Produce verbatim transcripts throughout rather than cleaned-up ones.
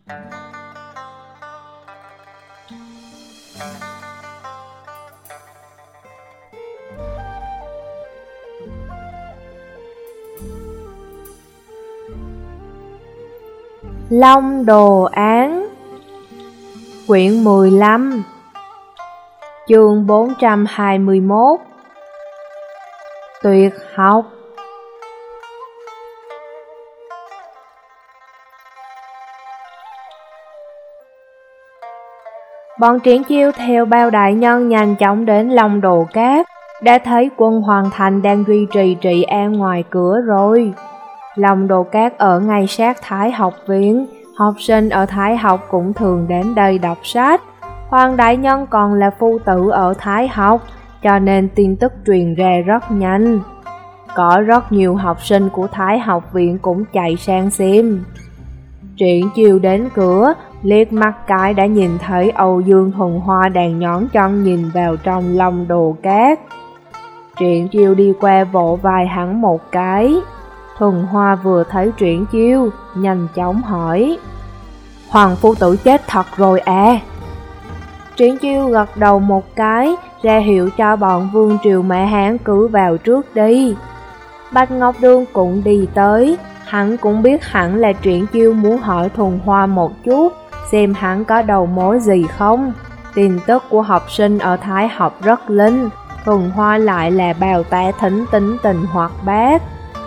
Long Đồ Án, quyển mười lăm, chương bốn trăm hai mươi mốt. Tuyệt học. Bọn Triển Chiêu theo Bao đại nhân nhanh chóng đến Long Đồ Cát, đã thấy quân Hoàng Thành đang duy trì trị an ngoài cửa rồi. Long Đồ Cát ở ngay sát Thái học viện, học sinh ở Thái học cũng thường đến đây đọc sách. Hoàng đại nhân còn là phu tử ở Thái học, cho nên tin tức truyền ra rất nhanh. Có rất nhiều học sinh của Thái học viện cũng chạy sang xem. Triển Chiêu đến cửa, liếc mắt cái đã nhìn thấy Âu Dương Thuần Hoa đang nhón chân nhìn vào trong Long Đồ Cát. Triển Chiêu đi qua vỗ vai hắn một cái. Thuần Hoa vừa thấy Triển Chiêu, nhanh chóng hỏi: Hoàng phu tử chết thật rồi à? Triển Chiêu gật đầu một cái, ra hiệu cho bọn Vương Triều Mã Hán cứ vào trước đi. Bạch Ngọc Đường cũng đi tới, hắn cũng biết hẳn là Triển Chiêu muốn hỏi Thuần Hoa một chút, xem hắn có đầu mối gì không. Tin tức của học sinh ở Thái học rất linh, Thuần Hoa lại là bào tá thính tính tình hoạt bát.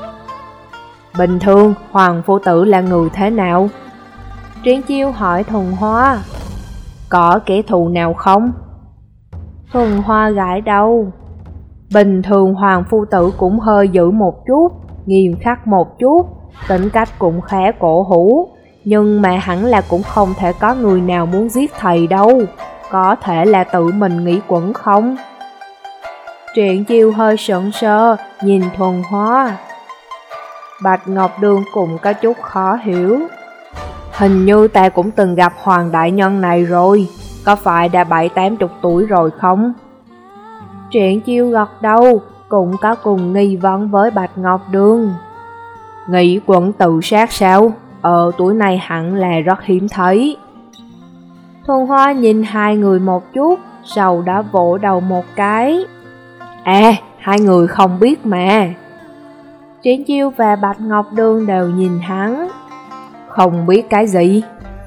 Bình thường, Hoàng phu tử là người thế nào? Triển Chiêu hỏi Thuần Hoa. Có kẻ thù nào không? Thuần Hoa gãi đầu. Bình thường Hoàng phu tử cũng hơi dữ một chút, nghiêm khắc một chút, tính cách cũng khá cổ hủ, nhưng mà hẳn là cũng không thể có người nào muốn giết thầy đâu. Có thể là tự mình nghĩ quẩn không? Triển Chiêu hơi sững sờ, nhìn Thuần Hoa. Bạch Ngọc Đường cũng có chút khó hiểu. Hình như ta cũng từng gặp Hoàng đại nhân này rồi, có phải đã bảy tám chục tuổi rồi không? Triển Chiêu gật đầu, cũng có cùng nghi vấn với Bạch Ngọc Đường. Nghĩ quẩn tự sát sao? Ở tuổi này hẳn là rất hiếm thấy. Thuần Hoa nhìn hai người một chút, sau đó vỗ đầu một cái. À, hai người không biết mà. Triển Chiêu và Bạch Ngọc Đường đều nhìn hắn. Không biết cái gì?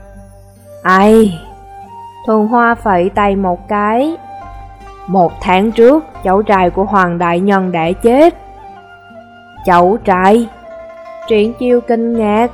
Ai? Thuần Hoa phẩy tay một cái. Một tháng trước, cháu trai của Hoàng đại nhân đã chết. Cháu trai? Triển Chiêu kinh ngạc.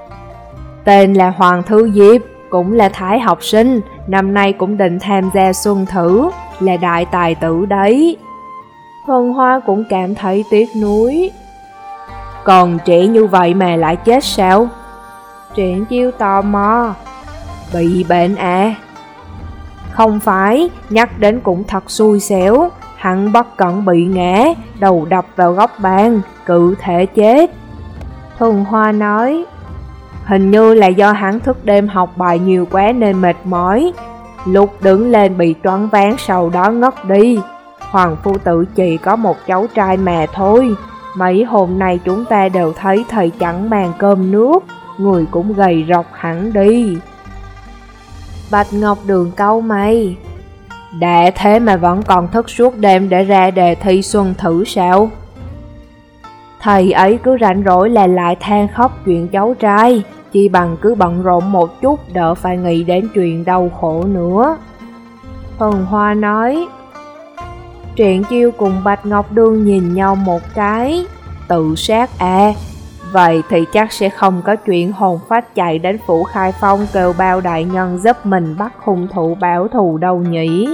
Tên là Hoàng Thư Diệp, cũng là Thái học sinh, năm nay cũng định tham gia xuân thử, là đại tài tử đấy. Thuần Hoa cũng cảm thấy tiếc nuối. Còn trẻ như vậy mà lại chết sao? Triển Chiêu tò mò. Bị bệnh à? Không phải, nhắc đến cũng thật xui xẻo. Hắn bất cẩn bị ngã, đầu đập vào góc bàn, cự thể chết. Thuần Hoa nói. Hình như là do hắn thức đêm học bài nhiều quá nên mệt mỏi, lúc đứng lên bị choáng váng, sau đó ngất đi. Hoàng phu tử chỉ có một cháu trai mà thôi. Mấy hôm nay chúng ta đều thấy thầy chẳng màng cơm nước, người cũng gầy rộc hẳn đi. Bạch Ngọc Đường cau mày. Đã thế mà vẫn còn thức suốt đêm để ra đề thi xuân thử sao? Thầy ấy cứ rảnh rỗi là lại than khóc chuyện cháu trai, chỉ bằng cứ bận rộn một chút đỡ phải nghĩ đến chuyện đau khổ nữa. Thuần Hoa nói. Triển Chiêu cùng Bạch Ngọc Đường nhìn nhau một cái. Tự sát à? Vậy thì chắc sẽ không có chuyện hồn phách chạy đến phủ Khai Phong kêu Bao đại nhân giúp mình bắt hung thủ báo thù đâu nhỉ?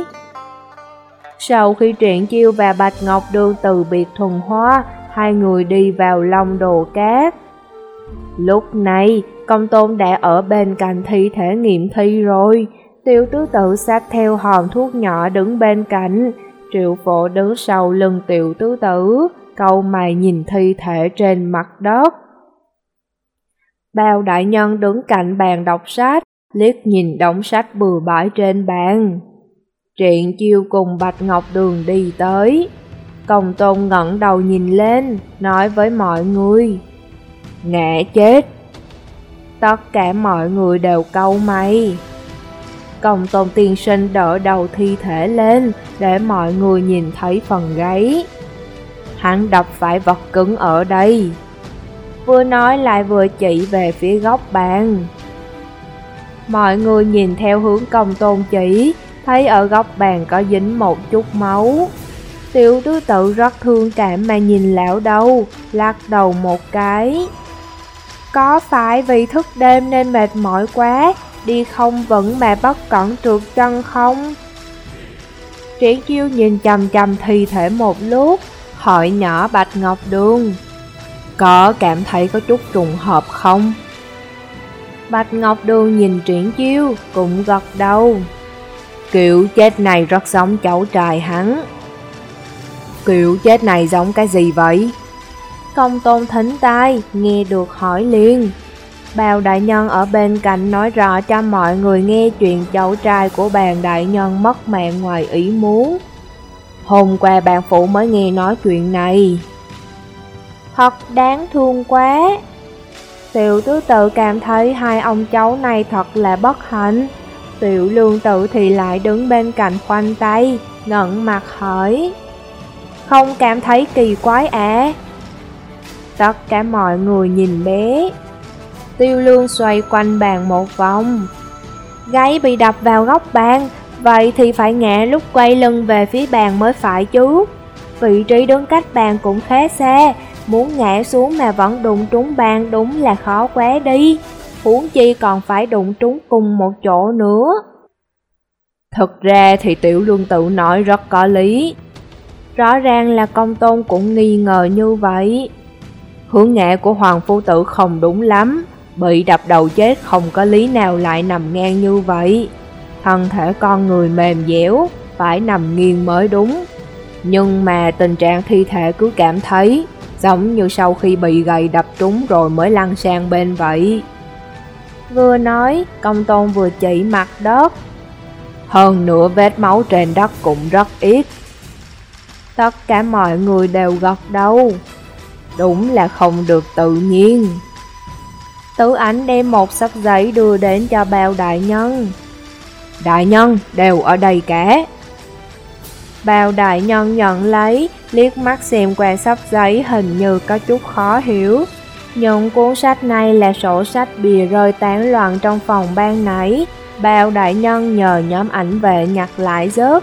Sau khi Triển Chiêu và Bạch Ngọc Đường từ biệt Thuần Hoa, hai người đi vào Long Đồ Cát. Lúc này, Công Tôn đã ở bên cạnh thi thể nghiệm thi rồi. Tiểu tứ tự xách theo hòm thuốc nhỏ đứng bên cạnh. Triệu Phổ đứng sau lưng tiểu tứ tử, cau mày nhìn thi thể trên mặt đất. Bao đại nhân đứng cạnh bàn đọc sách, liếc nhìn đống sách bừa bãi trên bàn. Triển Chiêu cùng Bạch Ngọc Đường đi tới. Công Tôn ngẩng đầu nhìn lên, nói với mọi người. Ngã chết. Tất cả mọi người đều cau mày. Công tôn tiên sinh đỡ đầu thi thể lên để mọi người nhìn thấy phần gáy. Hắn đập phải vật cứng ở đây. Vừa nói lại vừa chỉ về phía góc bàn. Mọi người nhìn theo hướng công tôn chỉ, thấy ở góc bàn có dính một chút máu. Tiểu tứ tự rất thương cảm mà nhìn lão đầu, lắc đầu một cái. Có phải vì thức đêm nên mệt mỏi quá, đi không vững mà bất cẩn trượt chân không? Triển Chiêu nhìn chằm chằm thi thể một lúc, hỏi nhỏ Bạch Ngọc Đường. Có cảm thấy có chút trùng hợp không? Bạch Ngọc Đường nhìn Triển Chiêu, cũng gật đầu. Kiểu chết này rất giống cháu trai hắn. Kiểu chết này giống cái gì vậy? Công tôn thính tai, nghe được hỏi liền. Bào đại nhân ở bên cạnh nói rõ cho mọi người nghe chuyện cháu trai của bàn đại nhân mất mạng ngoài ý muốn. Hôm qua bàn phụ mới nghe nói chuyện này. Thật đáng thương quá. Tiểu tứ tự cảm thấy hai ông cháu này thật là bất hạnh. Tiểu lương tự thì lại đứng bên cạnh khoanh tay, ngẩng mặt hỏi. Không cảm thấy kỳ quái à? Tất cả mọi người nhìn bé. Tiêu lương xoay quanh bàn một vòng. Gáy bị đập vào góc bàn, vậy thì phải ngã lúc quay lưng về phía bàn mới phải chứ. Vị trí đứng cách bàn cũng khá xa, muốn ngã xuống mà vẫn đụng trúng bàn đúng là khó quá đi. Huống chi còn phải đụng trúng cùng một chỗ nữa. Thực ra thì tiểu lương tự nói rất có lý. Rõ ràng là công tôn cũng nghi ngờ như vậy. Hướng ngã của hoàng phu tử không đúng lắm, bị đập đầu chết không có lý nào lại nằm ngang như vậy. Thân thể con người mềm dẻo, phải nằm nghiêng mới đúng. Nhưng mà tình trạng thi thể cứ cảm thấy giống như sau khi bị gậy đập trúng rồi mới lăn sang bên vậy. Vừa nói, công tôn vừa chỉ mặt đất. Hơn nữa vết máu trên đất cũng rất ít. Tất cả mọi người đều gật đầu. Đúng là không được tự nhiên. Tử Ảnh đem một sấp giấy đưa đến cho Bao đại nhân. Đại nhân, đều ở đây cả. Bao đại nhân nhận lấy, liếc mắt xem qua sấp giấy hình như có chút khó hiểu. Nhưng cuốn sách này là sổ sách bìa rơi tán loạn trong phòng ban nãy. Bao đại nhân nhờ nhóm ảnh vệ nhặt lại rớt.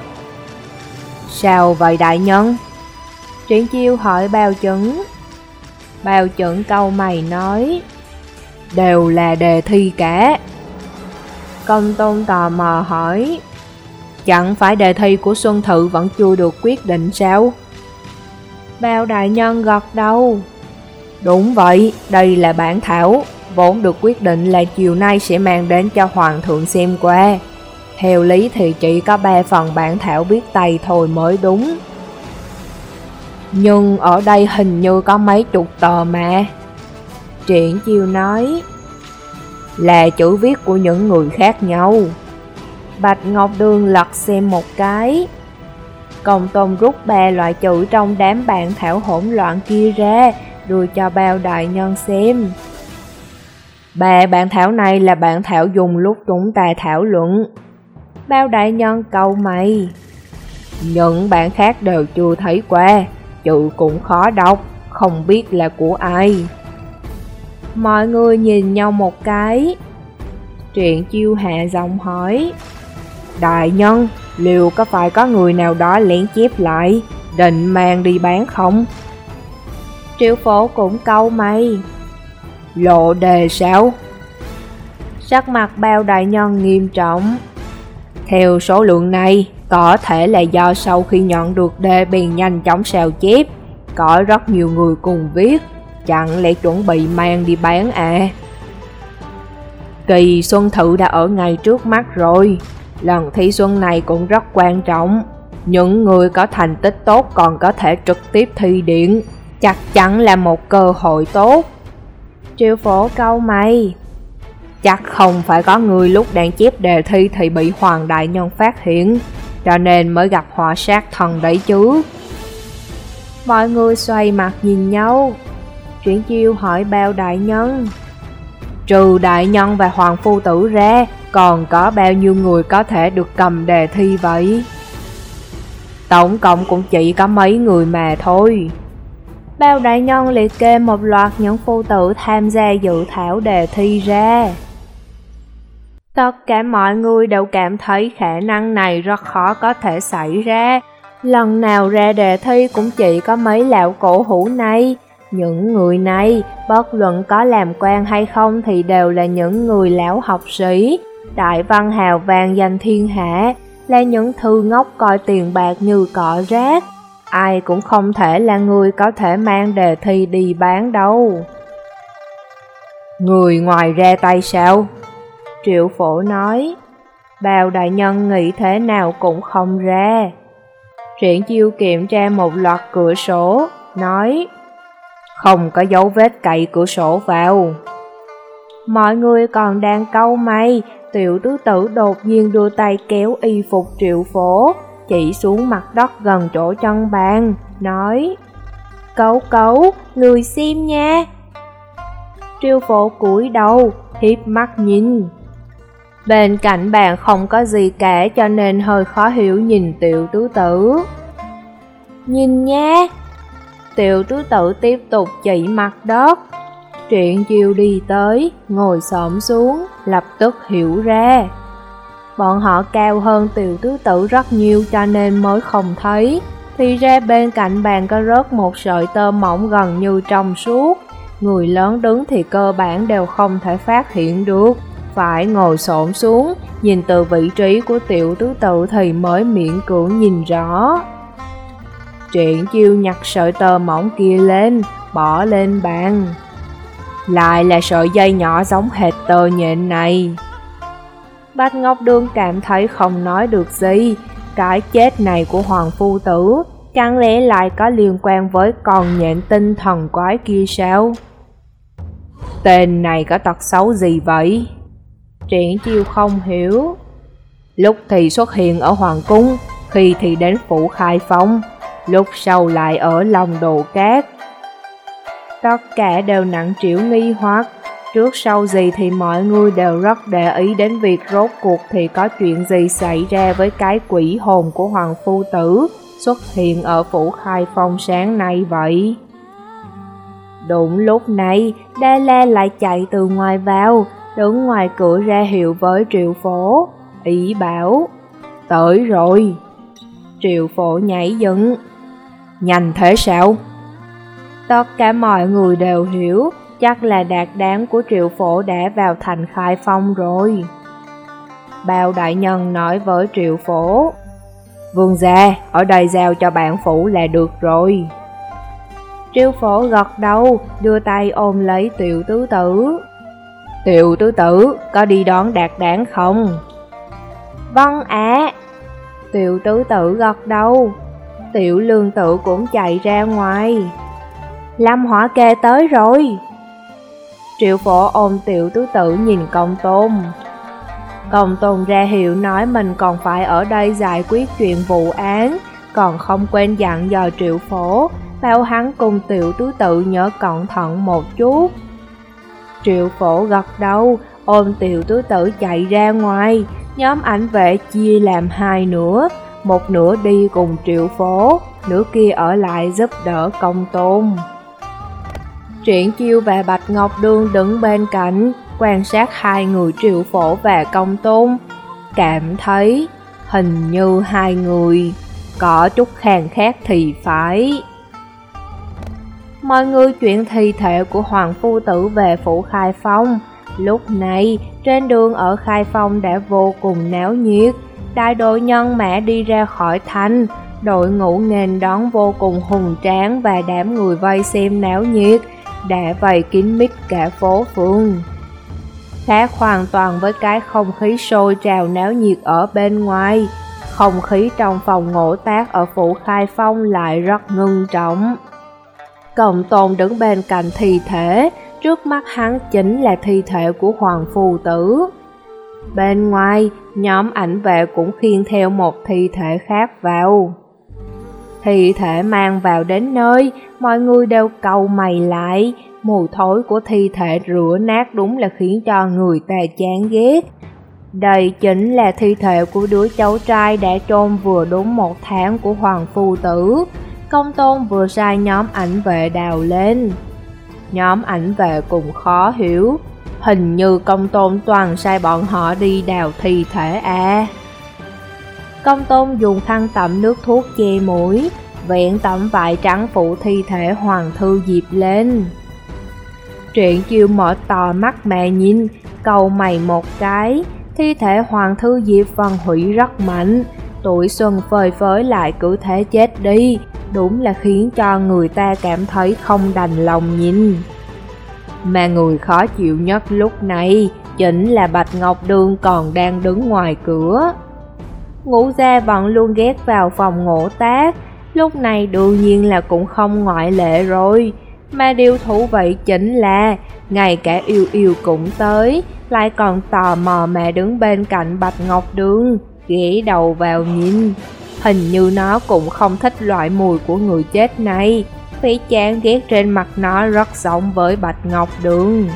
Sao vậy đại nhân? Triển Chiêu hỏi Bao Chẩn. Bao Chẩn cau mày nói. Đều là đề thi cả. Công tôn tò mò hỏi. Chẳng phải đề thi của Xuân Thự vẫn chưa được quyết định sao? Bao đại nhân gật đầu. Đúng vậy, đây là bản thảo, vốn được quyết định là chiều nay sẽ mang đến cho Hoàng thượng xem qua. Theo lý thì chỉ có ba phần bản thảo viết tay thôi mới đúng. Nhưng ở đây hình như có mấy chục tờ mà. Triển Chiêu nói. Là chữ viết của những người khác nhau. Bạch Ngọc Đường lật xem một cái. Công tôn rút ba loại chữ trong đám bản thảo hỗn loạn kia ra, đưa cho Bao đại nhân xem. Ba bản thảo này là bản thảo dùng lúc chúng ta thảo luận. Bao đại nhân cau mày. Những bản khác đều chưa thấy qua, chữ cũng khó đọc, không biết là của ai. Mọi người nhìn nhau một cái. Triển Chiêu hạ giọng hỏi. Đại nhân, liệu có phải có người nào đó lén chép lại, định mang đi bán không? Triệu Phổ cũng cau mày. Lộ đề sao? Sắc mặt Bao đại nhân nghiêm trọng. Theo số lượng này, có thể là do sau khi nhận được đề bèn nhanh chóng sao chép. Có rất nhiều người cùng viết, chẳng lẽ chuẩn bị mang đi bán à? Kỳ Xuân Thự đã ở ngay trước mắt rồi. Lần thi xuân này cũng rất quan trọng. Những người có thành tích tốt còn có thể trực tiếp thi điện, chắc chắn là một cơ hội tốt. Triệu Phổ cau mày. Chắc không phải có người lúc đang chép đề thi thì bị Hoàng đại nhân phát hiện, cho nên mới gặp họa sát thân đấy chứ. Mọi người xoay mặt nhìn nhau. Triển Chiêu hỏi Bao đại nhân. Trừ đại nhân và hoàng phu tử ra, còn có bao nhiêu người có thể được cầm đề thi vậy? Tổng cộng cũng chỉ có mấy người mà thôi. Bao đại nhân liệt kê một loạt những phu tử tham gia dự thảo đề thi ra. Tất cả mọi người đều cảm thấy khả năng này rất khó có thể xảy ra. Lần nào ra đề thi cũng chỉ có mấy lão cổ hủ này. Những người này, bất luận có làm quan hay không thì đều là những người lão học sĩ, đại văn hào vang danh thiên hạ, là những thư ngốc coi tiền bạc như cọ rác. Ai cũng không thể là người có thể mang đề thi đi bán đâu. Người ngoài ra tay sao? Triệu Phổ nói. Bao đại nhân nghĩ thế nào cũng không ra. Triển Chiêu kiểm tra một loạt cửa sổ, nói không có dấu vết cậy cửa sổ vào. Mọi người còn đang cau mày, Tiểu tứ tử đột nhiên đưa tay kéo y phục Triệu Phổ, chỉ xuống mặt đất gần chỗ chân bàn, nói Cậu cậu, người xem nha. Triệu Phổ cúi đầu, hiếp mắt nhìn. Bên cạnh bàn không có gì cả cho nên hơi khó hiểu nhìn Tiểu tứ tử. Nhìn nha. Tiểu tứ tử tiếp tục chỉ mặt đất. Triển Chiêu đi tới, ngồi xổm xuống, lập tức hiểu ra. Bọn họ cao hơn Tiểu tứ tử rất nhiều cho nên mới không thấy. Thì ra bên cạnh bàn có rớt một sợi tơ mỏng gần như trong suốt. Người lớn đứng thì cơ bản đều không thể phát hiện được, phải ngồi xổm xuống, nhìn từ vị trí của Tiểu tứ tử thì mới miễn cưỡng nhìn rõ. Triển Chiêu nhặt sợi tơ mỏng kia lên, bỏ lên bàn. Lại là sợi dây nhỏ giống hệt tơ nhện này. Bạch Ngọc Đường cảm thấy không nói được gì. Cái chết này của Hoàng Phu Tử chẳng lẽ lại có liên quan với con nhện tinh thần quái kia sao? Tên này có tật xấu gì vậy? Triển Chiêu không hiểu. Lúc thì xuất hiện ở Hoàng Cung, khi thì đến Phủ Khai Phong, lúc sau lại ở Long Đồ Cát. Tất cả đều nặng trĩu nghi hoặc, trước sau gì thì mọi người đều rất để ý đến việc rốt cuộc thì có chuyện gì xảy ra với cái quỷ hồn của Hoàng Phu Tử xuất hiện ở Phủ Khai Phong sáng nay vậy. Đúng lúc này, Đa La lại chạy từ ngoài vào, đứng ngoài cửa ra hiệu với Triệu Phổ, ý bảo, tới rồi. Triệu Phổ nhảy dựng, nhanh thế sao? Tất cả mọi người đều hiểu, chắc là đạt đáng của Triệu Phổ đã vào thành Khai Phong rồi. Bao đại nhân nói với Triệu Phổ, vương gia, ở đây giao cho bạn phủ là được rồi. Triệu Phổ gật đầu, đưa tay ôm lấy Tiểu tứ tử. Tiểu tứ tử, có đi đón đạt đáng không? Vâng ạ. À. Tiểu tứ tử gật đầu. Tiểu lương tự cũng chạy ra ngoài. Lâm Hỏa Kê tới rồi. Triệu Phổ ôm Tiểu tứ tử nhìn Công Tôn. Công Tôn ra hiệu nói mình còn phải ở đây giải quyết chuyện vụ án, còn không quên dặn dò Triệu Phổ, bảo hắn cùng Tiểu tứ tử nhớ cẩn thận một chút. Triệu Phổ gật đầu, ôm Tiểu tứ tử chạy ra ngoài. Nhóm ảnh vệ chia làm hai nửa, một nửa đi cùng Triệu Phổ, nửa kia ở lại giúp đỡ Công Tôn. Triển Chiêu và Bạch Ngọc Đường đứng bên cạnh, quan sát hai người Triệu Phổ và Công Tôn, cảm thấy hình như hai người có chút khàn khát thì phải. Mọi người chuyển thi thể của Hoàng Phu Tử về Phủ Khai Phong. Lúc này, trên đường ở Khai Phong đã vô cùng náo nhiệt. Đại đội nhân mã đi ra khỏi thành, đội ngũ nghênh đón vô cùng hùng tráng và đám người vây xem náo nhiệt đã vây kín mít cả phố phường. Khác hoàn toàn với cái không khí sôi trào náo nhiệt ở bên ngoài, không khí trong phòng ngộ tác ở Phủ Khai Phong lại rất ngưng trọng. Công Tôn đứng bên cạnh thi thể, trước mắt hắn chính là thi thể của Hoàng Phu Tử. Bên ngoài, nhóm ảnh vệ cũng khiêng theo một thi thể khác vào. Thi thể mang vào đến nơi, mọi người đều cau mày lại, Mùi thối của thi thể rửa nát đúng là khiến cho người ta chán ghét. Đây chính là thi thể của đứa cháu trai đã chôn vừa đúng một tháng của Hoàng Phu Tử. Công tôn vừa sai nhóm ảnh vệ đào lên. Nhóm ảnh vệ cũng khó hiểu, hình như công tôn toàn sai bọn họ đi đào thi thể à. Công tôn dùng khăn tẩm nước thuốc che mũi, vẹn tẩm vải trắng phủ thi thể Hoàng Thư Diệp lên. Triển Chiêu mở to mắt mà nhìn, cau mày một cái. Thi thể Hoàng Thư Diệp phân hủy rất mạnh, tuổi xuân phơi phới lại cứ thế chết đi, đúng là khiến cho người ta cảm thấy không đành lòng nhìn. Mà người khó chịu nhất lúc này chính là Bạch Ngọc Đường còn đang đứng ngoài cửa. Ngũ gia vẫn luôn ghét vào phòng ngộ tác, lúc này đương nhiên là cũng không ngoại lệ rồi. Mà điều thú vị chính là ngay cả Yêu Yêu cũng tới, lại còn tò mò mà đứng bên cạnh Bạch Ngọc Đường, ghé đầu vào nhìn. Hình như nó cũng không thích loại mùi của người chết này, vẻ chán ghét trên mặt nó rất giống với Bạch Ngọc Đường.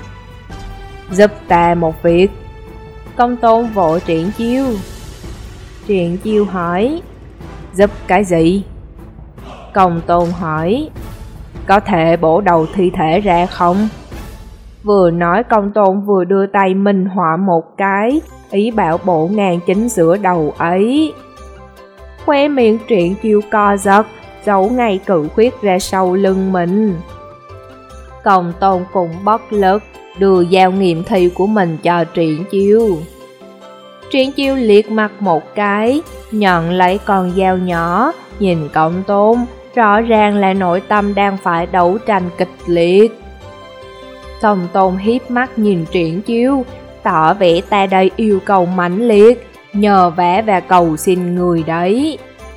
Giúp ta một việc. Công tôn vội Triển Chiêu. Triển Chiêu hỏi, giúp cái gì? Công tôn hỏi, có thể bổ đầu thi thể ra không? Vừa nói công tôn vừa đưa tay minh họa một cái, ý bảo bổ ngang chính giữa đầu ấy. Khóe miệng Triển Chiêu co giật, giấu ngay cự khuyết ra sau lưng mình. Công tôn cũng bất lực, đưa dao nghiệm thi của mình cho Triển Chiêu. Triển Chiêu liếc mặt một cái, nhận lấy con dao nhỏ, nhìn công tôn, rõ ràng là nội tâm đang phải đấu tranh kịch liệt. Công tôn hiếp mắt nhìn Triển Chiêu, tỏ vẻ ta đây yêu cầu mãnh liệt, nhờ vả và cầu xin người đấy.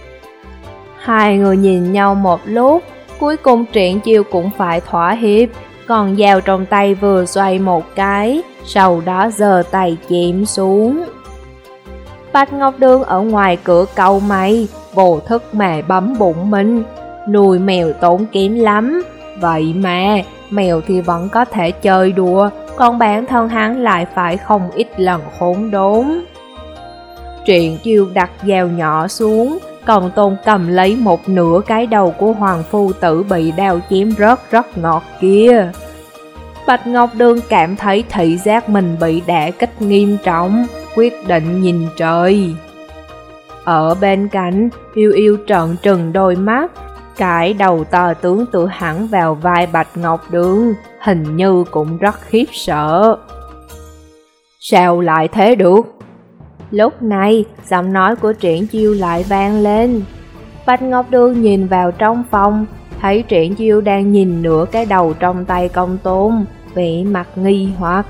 Hai người nhìn nhau một lúc, cuối cùng Triển Chiêu cũng phải thỏa hiệp, còn dao trong tay vừa xoay một cái, sau đó giơ tay chém xuống. Bạch Ngọc Đường ở ngoài cửa cau mày, vô thức mà bấm bụng mình. Nuôi mèo tốn kém lắm, vậy mà mèo thì vẫn có thể chơi đùa, còn bản thân hắn lại phải không ít lần khốn đốn. Triển Chiêu đặt dao nhỏ xuống, còn tôn cầm lấy một nửa cái đầu của Hoàng Phu Tử bị đao chém rất rất ngọt kia. Bạch Ngọc Đường cảm thấy thị giác mình bị đả kích nghiêm trọng, quyết định nhìn trời. Ở bên cạnh, Yêu Yêu trợn trừng đôi mắt, cái đầu to tướng tựa hẳn vào vai Bạch Ngọc Đường, hình như cũng rất khiếp sợ. Sao lại thế được? Lúc này, giọng nói của Triển Chiêu lại vang lên. Bạch Ngọc Đường nhìn vào trong phòng, thấy Triển Chiêu đang nhìn nửa cái đầu trong tay công tôn, vẻ mặt nghi hoặc.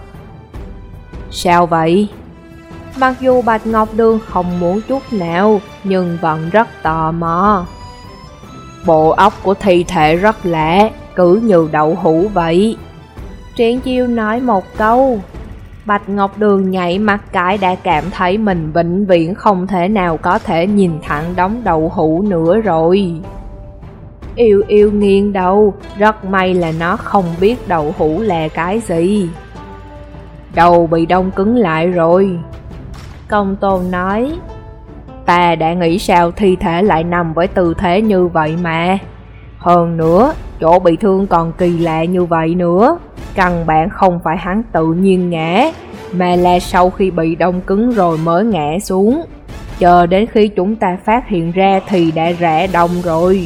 Sao vậy? Mặc dù Bạch Ngọc Đường không muốn chút nào, nhưng vẫn rất tò mò. Bộ óc của thi thể rất lạ, cứ như đậu hũ vậy. Triển Chiêu nói một câu. Bạch Ngọc Đường nhảy mắt cái đã cảm thấy mình vĩnh viễn không thể nào có thể nhìn thẳng đống đậu hũ nữa rồi. Yêu Yêu nghiêng đầu, rất may là nó không biết đậu hũ là cái gì. Đầu bị đông cứng lại rồi. Công tôn nói, ta đã nghĩ sao thi thể lại nằm với tư thế như vậy mà. Hơn nữa, chỗ bị thương còn kỳ lạ như vậy nữa. Căn bản không phải hắn tự nhiên ngã, mà là sau khi bị đông cứng rồi mới ngã xuống. Chờ đến khi chúng ta phát hiện ra thì đã rã đông rồi.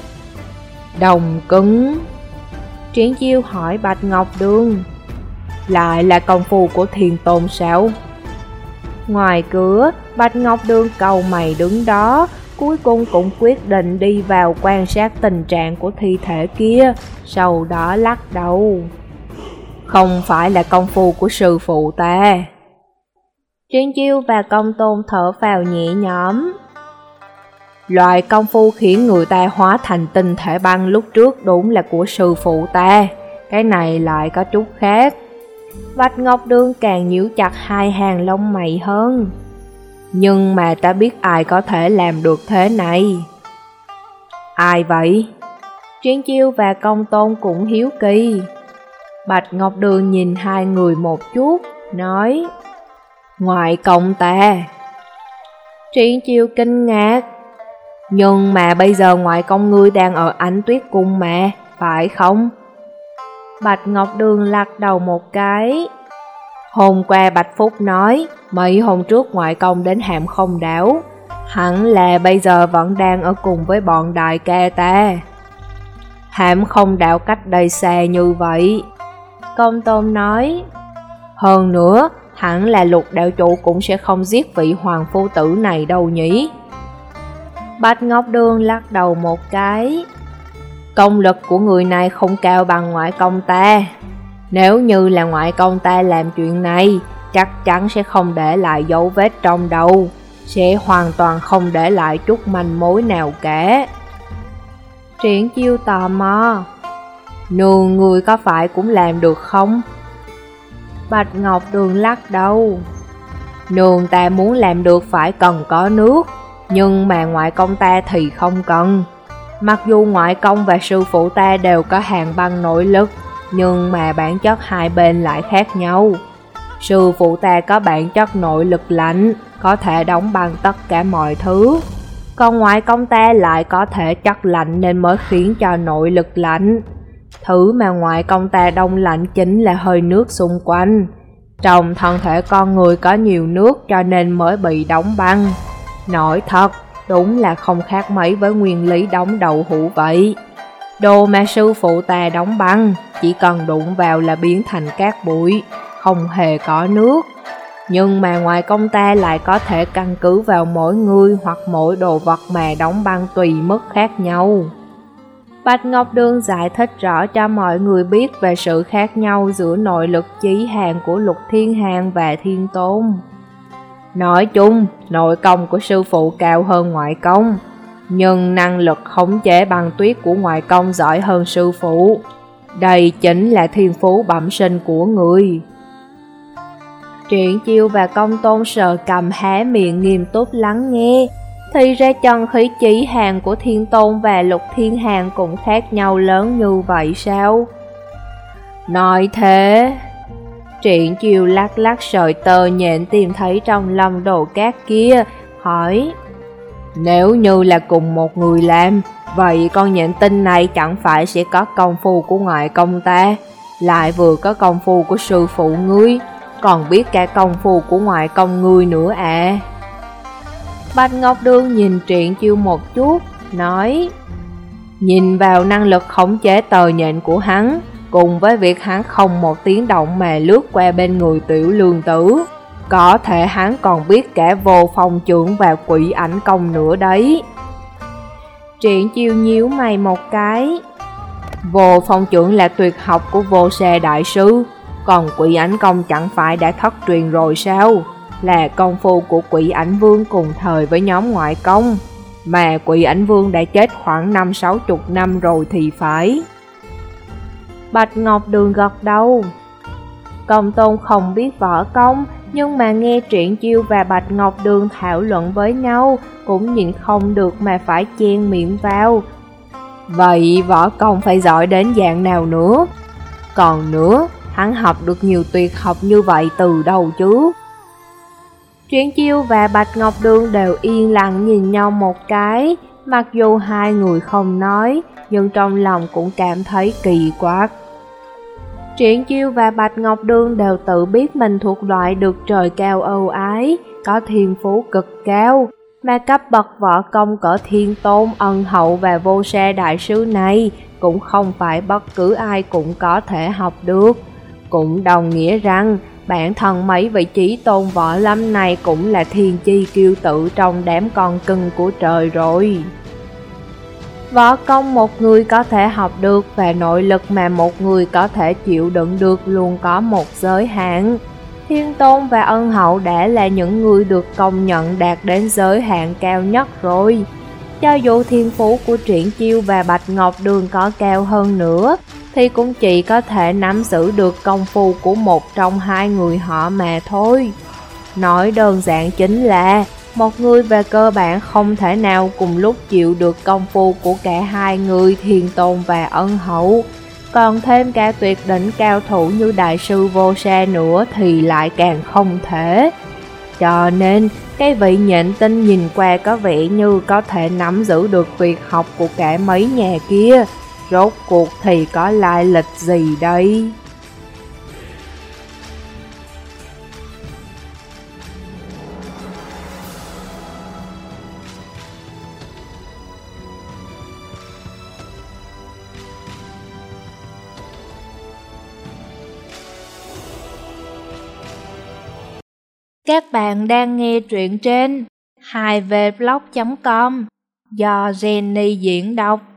Đông cứng? Triển Chiêu hỏi Bạch Ngọc Đường. Lại là công phu của Thiên Tôn sao? Ngoài cửa, Bạch Ngọc Đường cau mày đứng đó, cuối cùng cũng quyết định đi vào quan sát tình trạng của thi thể kia, sau đó lắc đầu. Không phải là công phu của sư phụ ta. Triển Chiêu và công tôn thở phào nhẹ nhõm. Loại công phu khiến người ta hóa thành tinh thể băng lúc trước đúng là của sư phụ ta, cái này lại có chút khác. Bạch Ngọc Đường càng nhíu chặt hai hàng lông mày hơn. Nhưng mà ta biết ai có thể làm được thế này. Ai vậy? Triển Chiêu và công tôn cũng hiếu kỳ. Bạch Ngọc Đường nhìn hai người một chút, nói: ngoại công ta. Triển Chiêu kinh ngạc: nhưng mà bây giờ ngoại công ngươi đang ở Ánh Tuyết Cung mà, phải không? Bạch Ngọc Đường lắc đầu một cái. Hôm qua Bạch Phúc nói, mấy hôm trước ngoại công đến Hàm Không đảo, hẳn là bây giờ vẫn đang ở cùng với bọn đại ca ta. Hàm Không đảo cách đây xa như vậy. Công Tôn nói: hơn nữa, hẳn là Lục đạo chủ cũng sẽ không giết vị hoàng phu tử này đâu nhỉ? Bạch Ngọc Đường lắc đầu một cái. Công lực của người này không cao bằng ngoại công ta. Nếu như là ngoại công ta làm chuyện này, chắc chắn sẽ không để lại dấu vết trong đầu, sẽ hoàn toàn không để lại chút manh mối nào cả. Triển Chiêu tò mò: nương người có phải cũng làm được không? Bạch Ngọc Đường lắc đầu. Nương ta muốn làm được phải cần có nước, nhưng mà ngoại công ta thì không cần. Mặc dù ngoại công và sư phụ ta đều có hàng băng nội lực, nhưng mà bản chất hai bên lại khác nhau. Sư phụ ta có bản chất nội lực lạnh, có thể đóng băng tất cả mọi thứ. Còn ngoại công ta lại có thể chất lạnh nên mới khiến cho nội lực lạnh. Thứ mà ngoại công ta đông lạnh chính là hơi nước xung quanh. Trong thân thể con người có nhiều nước cho nên mới bị đóng băng. Nói thật, đúng là không khác mấy với nguyên lý đóng đậu hũ vậy. Đồ mà sư phụ ta đóng băng, chỉ cần đụng vào là biến thành cát bụi, không hề có nước. Nhưng mà ngoài công ta lại có thể căn cứ vào mỗi người hoặc mỗi đồ vật mà đóng băng tùy mức khác nhau. Bạch Ngọc Đường giải thích rõ cho mọi người biết về sự khác nhau giữa nội lực chí hàng của Lục Thiên Hàn và Thiên Tôn. Nói chung, nội công của sư phụ cao hơn ngoại công, nhưng năng lực khống chế băng tuyết của ngoại công giỏi hơn sư phụ. Đây chính là thiên phú bẩm sinh của người. Triển Chiêu và Công Tôn sờ cầm há miệng nghiêm túc lắng nghe. Thì ra chân khí chỉ hàng của Thiên Tôn và Lục Thiên Hàn cũng khác nhau lớn như vậy sao? Nói thế... Triển Chiêu lắc lắc sợi tơ nhện tìm thấy trong lâm đồ cát kia, hỏi: nếu như là cùng một người làm, vậy con nhện tinh này chẳng phải sẽ có công phu của ngoại công ta, lại vừa có công phu của sư phụ ngươi, còn biết cả công phu của ngoại công ngươi nữa à? Bạch Ngọc Đường nhìn Triển Chiêu một chút, nói: nhìn vào năng lực khống chế tờ nhện của hắn, cùng với việc hắn không một tiếng động mà lướt qua bên người Tiểu Lương Tử, có thể hắn còn biết cả Vô Phong Trưởng và Quỷ Ảnh Công nữa đấy. Triển Chiêu nhíu mày một cái. Vô Phong Trưởng là tuyệt học của Vô Xe Đại Sư, còn Quỷ Ảnh Công chẳng phải đã thất truyền rồi sao? Là công phu của Quỷ Ảnh Vương cùng thời với nhóm ngoại công, mà Quỷ Ảnh Vương đã chết khoảng năm sáu chục năm rồi thì phải. Bạch Ngọc Đường gật đầu. Công Tôn không biết võ công, nhưng mà nghe Triển Chiêu và Bạch Ngọc Đường thảo luận với nhau, cũng nhịn không được mà phải chen miệng vào. Vậy võ công phải giỏi đến dạng nào nữa? Còn nữa, hắn học được nhiều tuyệt học như vậy từ đâu chứ? Triển Chiêu và Bạch Ngọc Đường đều yên lặng nhìn nhau một cái, mặc dù hai người không nói, nhưng trong lòng cũng cảm thấy kỳ quặc. Triển Chiêu và Bạch Ngọc Đường đều tự biết mình thuộc loại được trời cao ưu ái, có thiên phú cực cao, mà cấp bậc võ công cỡ Thiên Tôn, Ân Hậu và Vô Xe Đại Sư này cũng không phải bất cứ ai cũng có thể học được. Cũng đồng nghĩa rằng bản thân mấy vị chí tôn võ lâm này cũng là thiên chi kiêu tự trong đám con cưng của trời rồi. Võ công một người có thể học được và nội lực mà một người có thể chịu đựng được luôn có một giới hạn. Thiên Tôn và Ân Hậu đã là những người được công nhận đạt đến giới hạn cao nhất rồi. Cho dù thiên phú của Triển Chiêu và Bạch Ngọc Đường có cao hơn nữa, thì cũng chỉ có thể nắm giữ được công phu của một trong hai người họ mà thôi. Nói đơn giản chính là một người về cơ bản không thể nào cùng lúc chịu được công phu của cả hai người Thiên Tôn và Ân Hậu. còn thêm cả tuyệt đỉnh cao thủ như đại sư Vô Sa nữa thì lại càng không thể. Cho nên, cái vị nhện tinh nhìn qua có vẻ như có thể nắm giữ được tuyệt học của cả mấy nhà kia. Rốt cuộc thì có lai lịch gì đây? Các bạn đang nghe truyện trên hai v blog chấm com do Jenny diễn đọc.